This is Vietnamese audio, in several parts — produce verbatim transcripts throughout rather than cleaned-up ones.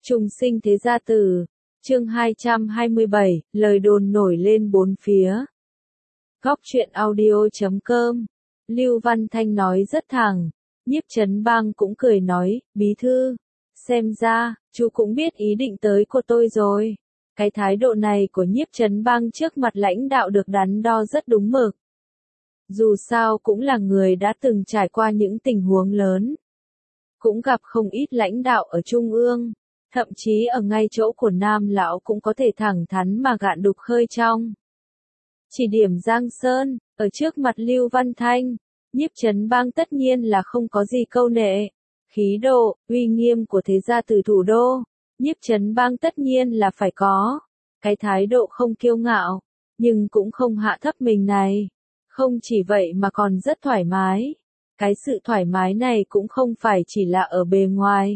Trùng sinh thế gia tử, chương hai trăm hai mươi bảy, lời đồn nổi lên bốn phía. Góc truyện audio chấm com, Lưu Văn Thanh nói rất thẳng, Nhiếp Chấn Bang cũng cười nói, bí thư, xem ra, chú cũng biết ý định tới của tôi rồi. Cái thái độ này của Nhiếp Chấn Bang trước mặt lãnh đạo được đắn đo rất đúng mực. Dù sao cũng là người đã từng trải qua những tình huống lớn. Cũng gặp không ít lãnh đạo ở Trung ương. Thậm chí ở ngay chỗ của Nam Lão cũng có thể thẳng thắn mà gạn đục khơi trong. Chỉ điểm Giang Sơn, ở trước mặt Lưu Văn Thanh, Nhiếp Chấn Bang tất nhiên là không có gì câu nệ. Khí độ, uy nghiêm của thế gia từ thủ đô, Nhiếp Chấn Bang tất nhiên là phải có. Cái thái độ không kiêu ngạo, nhưng cũng không hạ thấp mình này. Không chỉ vậy mà còn rất thoải mái. Cái sự thoải mái này cũng không phải chỉ là ở bề ngoài,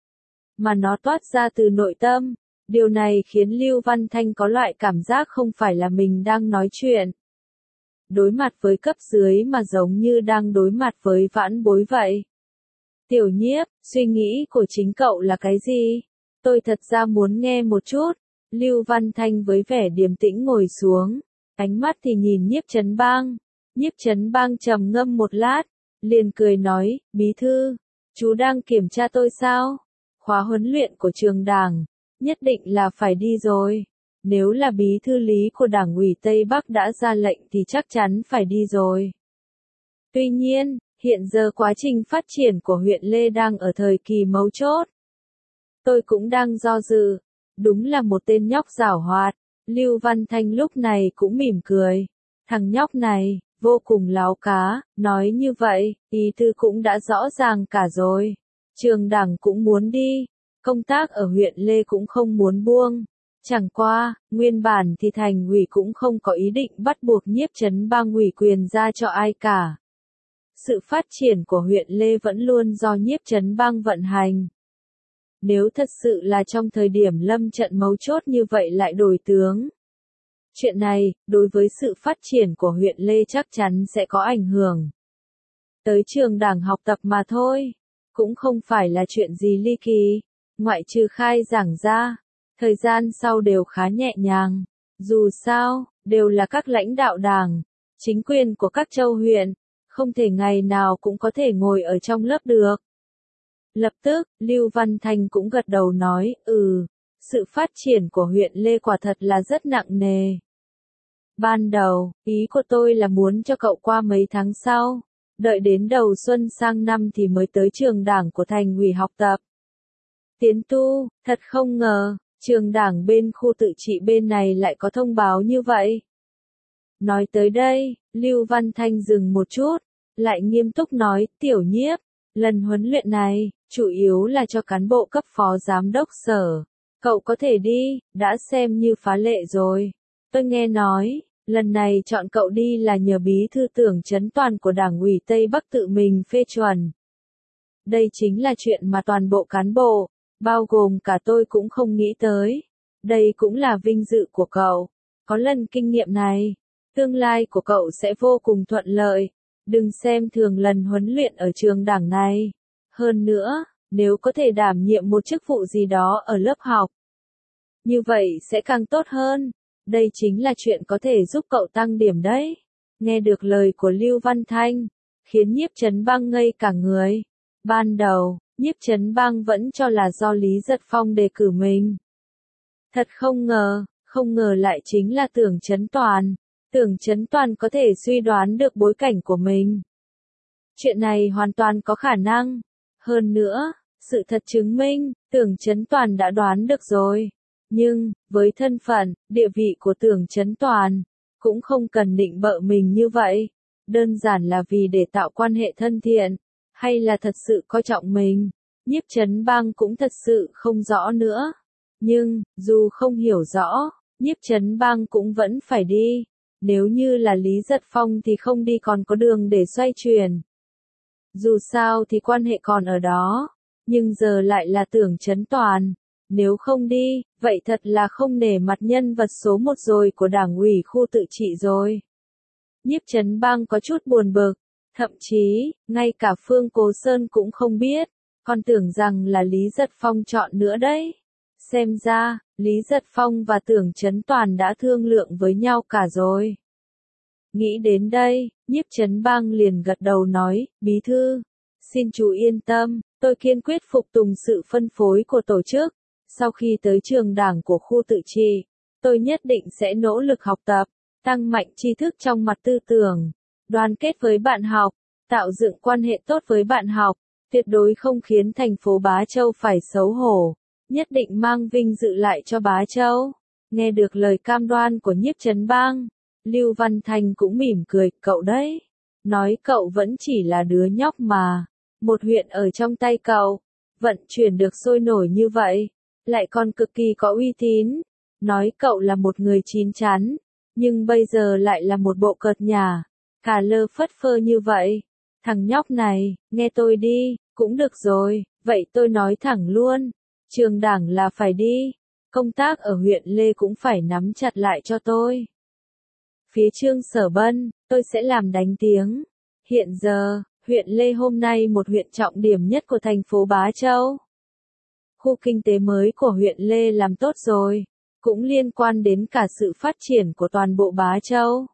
mà nó toát ra từ nội tâm. Điều này khiến Lưu Văn Thanh có loại cảm giác không phải là mình đang nói chuyện đối mặt với cấp dưới mà giống như đang đối mặt với vãn bối vậy. Tiểu Nhiếp, suy nghĩ của chính cậu là cái gì? Tôi thật ra muốn nghe một chút. Lưu Văn Thanh với vẻ điềm tĩnh ngồi xuống, ánh mắt thì nhìn Nhiếp Chấn Bang. Nhiếp Chấn Bang trầm ngâm một lát, liền cười nói, bí thư, chú đang kiểm tra tôi sao? Khóa huấn luyện của trường đảng, nhất định là phải đi rồi. Nếu là bí thư lý của Đảng ủy Tây Bắc đã ra lệnh thì chắc chắn phải đi rồi. Tuy nhiên, hiện giờ quá trình phát triển của huyện Lê đang ở thời kỳ mấu chốt. Tôi cũng đang do dự. Đúng là một tên nhóc giảo hoạt. Lưu Văn Thanh lúc này cũng mỉm cười. Thằng nhóc này, vô cùng láo cá, nói như vậy, ý tư cũng đã rõ ràng cả rồi. Trường đảng cũng muốn đi, công tác ở huyện Lê cũng không muốn buông. Chẳng qua, nguyên bản thì thành ủy cũng không có ý định bắt buộc Nhiếp Chấn Bang ủy quyền ra cho ai cả. Sự phát triển của huyện Lê vẫn luôn do Nhiếp Chấn Bang vận hành. Nếu thật sự là trong thời điểm lâm trận mấu chốt như vậy lại đổi tướng, chuyện này, đối với sự phát triển của huyện Lê chắc chắn sẽ có ảnh hưởng. Tới trường đảng học tập mà thôi, cũng không phải là chuyện gì ly kỳ, ngoại trừ khai giảng ra, thời gian sau đều khá nhẹ nhàng. Dù sao, đều là các lãnh đạo đảng, chính quyền của các châu huyện, không thể ngày nào cũng có thể ngồi ở trong lớp được. Lập tức, Lưu Văn Thanh cũng gật đầu nói, ừ, sự phát triển của huyện Lê quả thật là rất nặng nề. Ban đầu, ý của tôi là muốn cho cậu qua mấy tháng sau, đợi đến đầu xuân sang năm thì mới tới trường đảng của thành ủy học tập. Tiến tu, thật không ngờ, trường đảng bên khu tự trị bên này lại có thông báo như vậy. Nói tới đây, Lưu Văn Thanh dừng một chút, lại nghiêm túc nói, Tiểu Nhiếp, lần huấn luyện này, chủ yếu là cho cán bộ cấp phó giám đốc sở. Cậu có thể đi, đã xem như phá lệ rồi. Tôi nghe nói, lần này chọn cậu đi là nhờ bí thư Tưởng Chấn Toàn của Đảng ủy Tây Bắc tự mình phê chuẩn. Đây chính là chuyện mà toàn bộ cán bộ, bao gồm cả tôi cũng không nghĩ tới. Đây cũng là vinh dự của cậu. Có lần kinh nghiệm này, tương lai của cậu sẽ vô cùng thuận lợi. Đừng xem thường lần huấn luyện ở trường đảng này. Hơn nữa, nếu có thể đảm nhiệm một chức vụ gì đó ở lớp học, như vậy sẽ càng tốt hơn. Đây chính là chuyện có thể giúp cậu tăng điểm đấy. Nghe được lời của Lưu Văn Thanh, khiến Nhiếp Chấn Bang ngây cả người. Ban đầu, Nhiếp Chấn Bang vẫn cho là do Lý Giật Phong đề cử mình. Thật không ngờ, không ngờ lại chính là Tưởng Chấn Toàn. Tưởng Chấn Toàn có thể suy đoán được bối cảnh của mình. Chuyện này hoàn toàn có khả năng. Hơn nữa, sự thật chứng minh, Tưởng Chấn Toàn đã đoán được rồi. Nhưng, với thân phận, địa vị của Tưởng Chấn Toàn, cũng không cần định bợ mình như vậy. Đơn giản là vì để tạo quan hệ thân thiện, hay là thật sự coi trọng mình. Nhiếp Chấn Bang cũng thật sự không rõ nữa. Nhưng, dù không hiểu rõ, Nhiếp Chấn Bang cũng vẫn phải đi. Nếu như là Lý Giật Phong thì không đi còn có đường để xoay chuyển. Dù sao thì quan hệ còn ở đó, nhưng giờ lại là Tưởng Chấn Toàn. Nếu không đi, vậy thật là không nể mặt nhân vật số một rồi của Đảng ủy khu tự trị rồi. Nhiếp Chấn Bang có chút buồn bực, thậm chí, ngay cả Phương Cố Sơn cũng không biết, còn tưởng rằng là Lý Giật Phong chọn nữa đấy. Xem ra, Lý Giật Phong và Tưởng Chấn Toàn đã thương lượng với nhau cả rồi. Nghĩ đến đây, Nhiếp Chấn Bang liền gật đầu nói, bí thư, xin chú yên tâm, tôi kiên quyết phục tùng sự phân phối của tổ chức. Sau khi tới trường đảng của khu tự trị, tôi nhất định sẽ nỗ lực học tập, tăng mạnh tri thức trong mặt tư tưởng, đoàn kết với bạn học, tạo dựng quan hệ tốt với bạn học, tuyệt đối không khiến thành phố Bá Châu phải xấu hổ, nhất định mang vinh dự lại cho Bá Châu. Nghe được lời cam đoan của Nhiếp Chấn Bang, Lưu Văn Thanh cũng mỉm cười, cậu đấy. Nói cậu vẫn chỉ là đứa nhóc mà, một huyện ở trong tay cậu, vận chuyển được sôi nổi như vậy, lại còn cực kỳ có uy tín. Nói cậu là một người chín chắn, nhưng bây giờ lại là một bộ cợt nhả, cả lơ phất phơ như vậy. Thằng nhóc này, nghe tôi đi, cũng được rồi, vậy tôi nói thẳng luôn, trường đảng là phải đi, công tác ở huyện Lê cũng phải nắm chặt lại cho tôi. Phía Trương Sở Bân, tôi sẽ làm đánh tiếng. Hiện giờ, huyện Lê hôm nay một huyện trọng điểm nhất của thành phố Bá Châu. Khu kinh tế mới của huyện Lê làm tốt rồi, cũng liên quan đến cả sự phát triển của toàn bộ Bá Châu.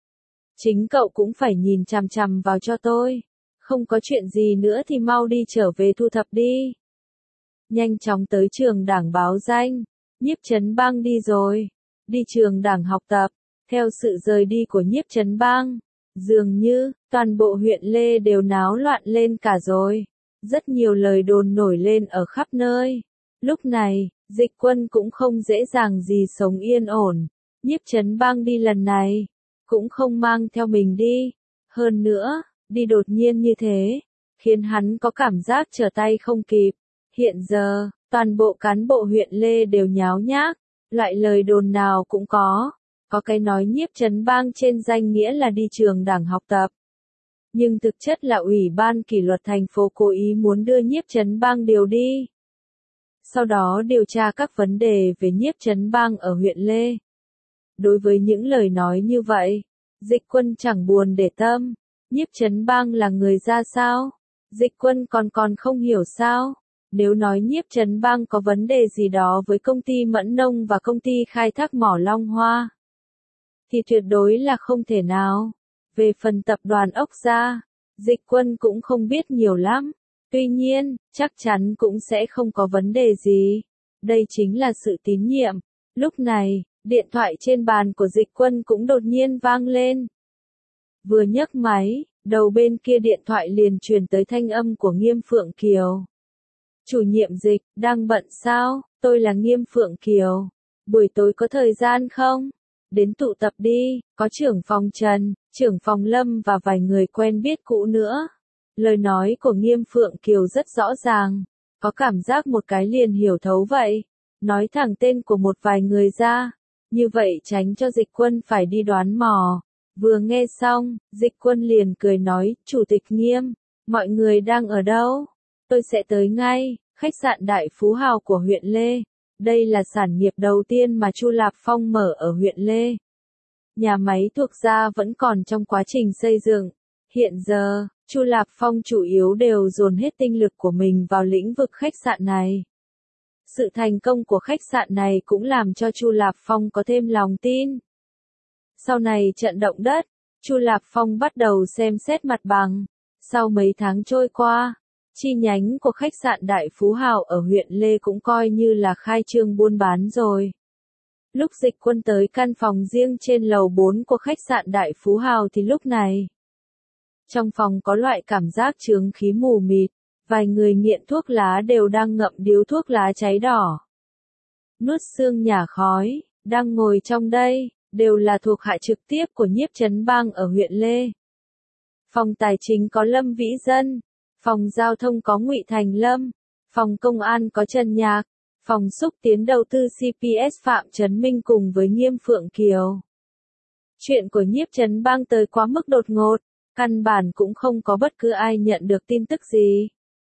Chính cậu cũng phải nhìn chằm chằm vào cho tôi, không có chuyện gì nữa thì mau đi trở về thu thập đi. Nhanh chóng tới trường đảng báo danh, Nhiếp Chấn Bang đi rồi, đi trường đảng học tập. Theo sự rời đi của Nhiếp Chấn Bang, dường như, toàn bộ huyện Lê đều náo loạn lên cả rồi. Rất nhiều lời đồn nổi lên ở khắp nơi. Lúc này, Dịch Quân cũng không dễ dàng gì sống yên ổn. Nhiếp Chấn Bang đi lần này, cũng không mang theo mình đi. Hơn nữa, đi đột nhiên như thế, khiến hắn có cảm giác trở tay không kịp. Hiện giờ, toàn bộ cán bộ huyện Lê đều nháo nhác, loại lời đồn nào cũng có. Có cái nói Nhiếp Chấn Bang trên danh nghĩa là đi trường đảng học tập. Nhưng thực chất là Ủy ban kỷ luật thành phố cố ý muốn đưa Nhiếp Chấn Bang điều đi. Sau đó điều tra các vấn đề về Nhiếp Chấn Bang ở huyện Lê. Đối với những lời nói như vậy, Dịch Quân chẳng buồn để tâm. Nhiếp Chấn Bang là người ra sao? Dịch Quân còn còn không hiểu sao? Nếu nói Nhiếp Chấn Bang có vấn đề gì đó với công ty Mẫn Nông và công ty khai thác mỏ Long Hoa, thì tuyệt đối là không thể nào. Về phần tập đoàn ốc gia, Dịch Quân cũng không biết nhiều lắm. Tuy nhiên, chắc chắn cũng sẽ không có vấn đề gì. Đây chính là sự tín nhiệm. Lúc này, điện thoại trên bàn của Dịch Quân cũng đột nhiên vang lên. Vừa nhấc máy, đầu bên kia điện thoại liền truyền tới thanh âm của Nghiêm Phượng Kiều. Chủ nhiệm Dịch, đang bận sao? Tôi là Nghiêm Phượng Kiều. Buổi tối có thời gian không? Đến tụ tập đi, có trưởng phòng Trần, trưởng phòng Lâm và vài người quen biết cũ nữa. Lời nói của Nghiêm Phượng Kiều rất rõ ràng, có cảm giác một cái liền hiểu thấu vậy. Nói thẳng tên của một vài người ra, như vậy tránh cho Dịch Quân phải đi đoán mò. Vừa nghe xong, Dịch Quân liền cười nói, Chủ tịch Nghiêm, mọi người đang ở đâu? Tôi sẽ tới ngay, khách sạn Đại Phú Hào của huyện Lê. Đây là sản nghiệp đầu tiên mà Chu Lạp Phong mở ở huyện Lê. Nhà máy thuộc gia vẫn còn trong quá trình xây dựng. Hiện giờ, Chu Lạp Phong chủ yếu đều dồn hết tinh lực của mình vào lĩnh vực khách sạn này. Sự thành công của khách sạn này cũng làm cho Chu Lạp Phong có thêm lòng tin. Sau này trận động đất, Chu Lạp Phong bắt đầu xem xét mặt bằng. Sau mấy tháng trôi qua, chi nhánh của khách sạn Đại Phú Hào ở huyện Lê cũng coi như là khai trương buôn bán rồi. Lúc Dịch Quân tới căn phòng riêng trên lầu bốn của khách sạn Đại Phú Hào thì lúc này, trong phòng có loại cảm giác chướng khí mù mịt, vài người nghiện thuốc lá đều đang ngậm điếu thuốc lá cháy đỏ. Nuốt sương nhả khói, đang ngồi trong đây, đều là thuộc hạ trực tiếp của Nhiếp Chấn Bang ở huyện Lê. Phòng tài chính có Lâm Vĩ Dân, phòng giao thông có Ngụy Thành Lâm, phòng công an có Trần Nhạc, phòng xúc tiến đầu tư xê pê ét Phạm Trấn Minh cùng với Nghiêm Phượng Kiều. Chuyện của Nhiếp Chấn Bang tới quá mức đột ngột, căn bản cũng không có bất cứ ai nhận được tin tức gì.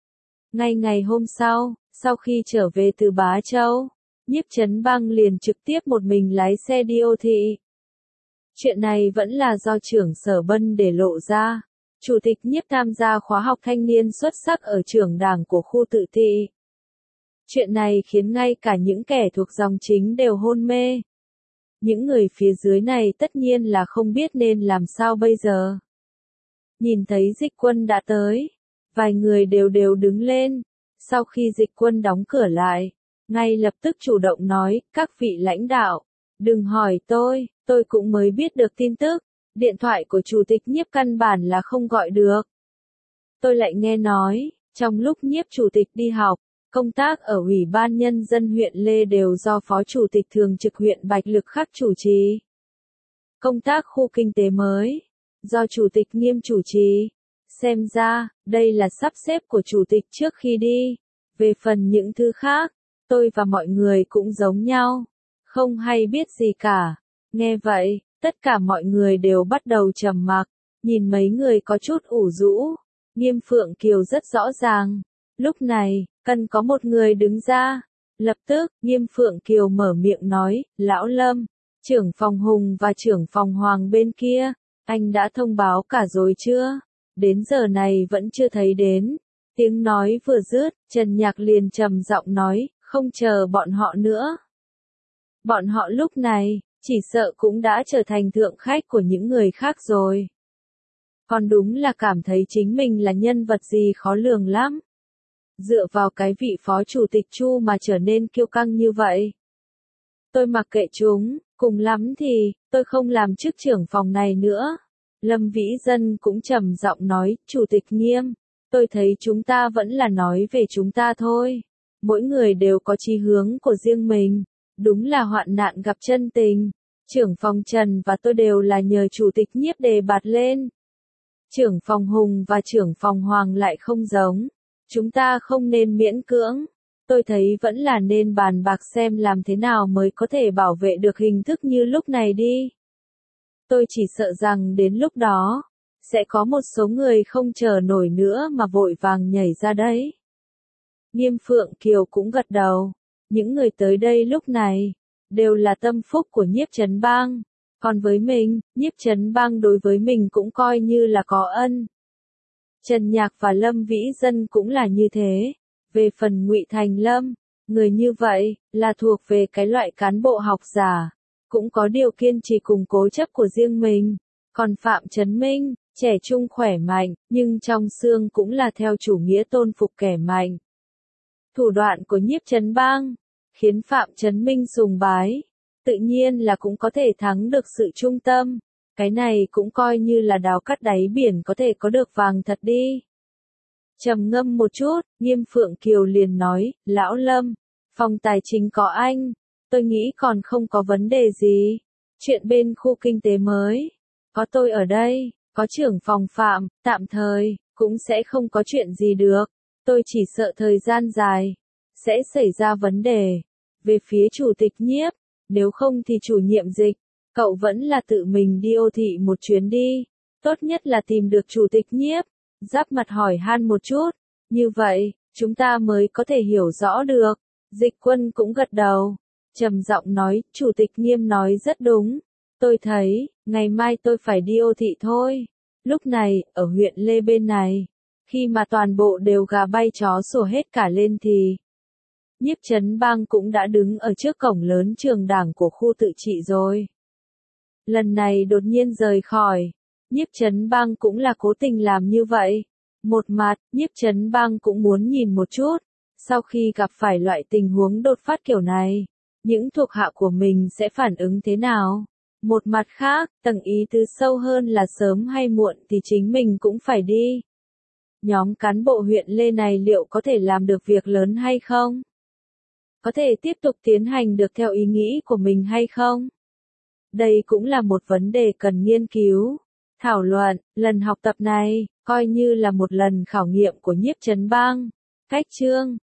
Ngay ngày hôm sau, sau khi trở về từ Bá Châu, Nhiếp Chấn Bang liền trực tiếp một mình lái xe đi Ô Thị. Chuyện này vẫn là do trưởng Sở Bân để lộ ra. Chủ tịch Nhiếp tham gia khóa học thanh niên xuất sắc ở trường đảng của khu tự thị. Chuyện này khiến ngay cả những kẻ thuộc dòng chính đều hôn mê. Những người phía dưới này tất nhiên là không biết nên làm sao bây giờ. Nhìn thấy Dịch Quân đã tới, vài người đều đều đứng lên. Sau khi Dịch Quân đóng cửa lại, ngay lập tức chủ động nói, các vị lãnh đạo, đừng hỏi tôi, tôi cũng mới biết được tin tức, điện thoại của chủ tịch Nhiếp căn bản là không gọi được. Tôi lại nghe nói, trong lúc Nhiếp chủ tịch đi học, công tác ở Ủy ban Nhân dân huyện Lê đều do Phó Chủ tịch Thường trực huyện Bạch Lực Khắc chủ trì. Công tác khu kinh tế mới, do Chủ tịch Nghiêm chủ trì. Xem ra, đây là sắp xếp của Chủ tịch trước khi đi. Về phần những thứ khác, tôi và mọi người cũng giống nhau, không hay biết gì cả. Nghe vậy, tất cả mọi người đều bắt đầu trầm mặc, nhìn mấy người có chút ủ rũ. Nghiêm Phượng Kiều rất rõ ràng. Lúc này, cần có một người đứng ra. Lập tức, Nghiêm Phượng Kiều mở miệng nói, Lão Lâm, trưởng phòng Hùng và trưởng phòng Hoàng bên kia, anh đã thông báo cả rồi chưa? Đến giờ này vẫn chưa thấy đến. Tiếng nói vừa dứt, Trần Nhạc liền trầm giọng nói, không chờ bọn họ nữa. Bọn họ lúc này, chỉ sợ cũng đã trở thành thượng khách của những người khác rồi. Còn đúng là cảm thấy chính mình là nhân vật gì khó lường lắm. Dựa vào cái vị phó chủ tịch Chu mà trở nên kiêu căng như vậy. Tôi mặc kệ chúng, cùng lắm thì, tôi không làm chức trưởng phòng này nữa. Lâm Vĩ Dân cũng trầm giọng nói, Chủ tịch Nghiêm, tôi thấy chúng ta vẫn là nói về chúng ta thôi. Mỗi người đều có chí hướng của riêng mình, đúng là hoạn nạn gặp chân tình. Trưởng phòng Trần và tôi đều là nhờ Chủ tịch Nhiếp đề bạt lên. Trưởng phòng Hùng và trưởng phòng Hoàng lại không giống. Chúng ta không nên miễn cưỡng. Tôi thấy vẫn là nên bàn bạc xem làm thế nào mới có thể bảo vệ được hình thức như lúc này đi. Tôi chỉ sợ rằng đến lúc đó, sẽ có một số người không chờ nổi nữa mà vội vàng nhảy ra đấy. Nghiêm Phượng Kiều cũng gật đầu. Những người tới đây lúc này, đều là tâm phúc của Nhiếp Trấn Bang. Còn với mình, Nhiếp Trấn Bang đối với mình cũng coi như là có ân. Trần Nhạc và Lâm Vĩ Dân cũng là như thế. Về phần Ngụy Thành Lâm, người như vậy, là thuộc về cái loại cán bộ học giả, cũng có điều kiên trì cùng cố chấp của riêng mình. Còn Phạm Trấn Minh, trẻ trung khỏe mạnh, nhưng trong xương cũng là theo chủ nghĩa tôn phục kẻ mạnh. Thủ đoạn của Nhiếp Trấn Bang, khiến Phạm Trấn Minh sùng bái, tự nhiên là cũng có thể thắng được sự trung tâm. Cái này cũng coi như là đào cắt đáy biển có thể có được vàng thật đi. Trầm ngâm một chút, Nghiêm Phượng Kiều liền nói, Lão Lâm, phòng tài chính có anh, tôi nghĩ còn không có vấn đề gì. Chuyện bên khu kinh tế mới, có tôi ở đây, có trưởng phòng Phạm, tạm thời, cũng sẽ không có chuyện gì được. Tôi chỉ sợ thời gian dài, sẽ xảy ra vấn đề. Về phía chủ tịch Nhiếp, nếu không thì chủ nhiệm Dịch, cậu vẫn là tự mình đi ô thị một chuyến đi. Tốt nhất là tìm được chủ tịch Nhiếp, giáp mặt hỏi han một chút. Như vậy, chúng ta mới có thể hiểu rõ được. Dịch Quân cũng gật đầu. Trầm giọng nói, Chủ tịch Nghiêm nói rất đúng. Tôi thấy, ngày mai tôi phải đi ô thị thôi. Lúc này, ở huyện Lê bên này, khi mà toàn bộ đều gà bay chó sủa hết cả lên thì Nhiếp Trấn Bang cũng đã đứng ở trước cổng lớn trường đảng của khu tự trị rồi. Lần này đột nhiên rời khỏi, Nhiếp Trấn Bang cũng là cố tình làm như vậy. Một mặt, Nhiếp Trấn Bang cũng muốn nhìn một chút, sau khi gặp phải loại tình huống đột phát kiểu này, những thuộc hạ của mình sẽ phản ứng thế nào. Một mặt khác, tầng ý tứ sâu hơn là sớm hay muộn thì chính mình cũng phải đi. Nhóm cán bộ huyện Lê này liệu có thể làm được việc lớn hay không? Có thể tiếp tục tiến hành được theo ý nghĩ của mình hay không? Đây cũng là một vấn đề cần nghiên cứu, thảo luận. Lần học tập này, coi như là một lần khảo nghiệm của Nhiếp Trấn Bang. Cách chương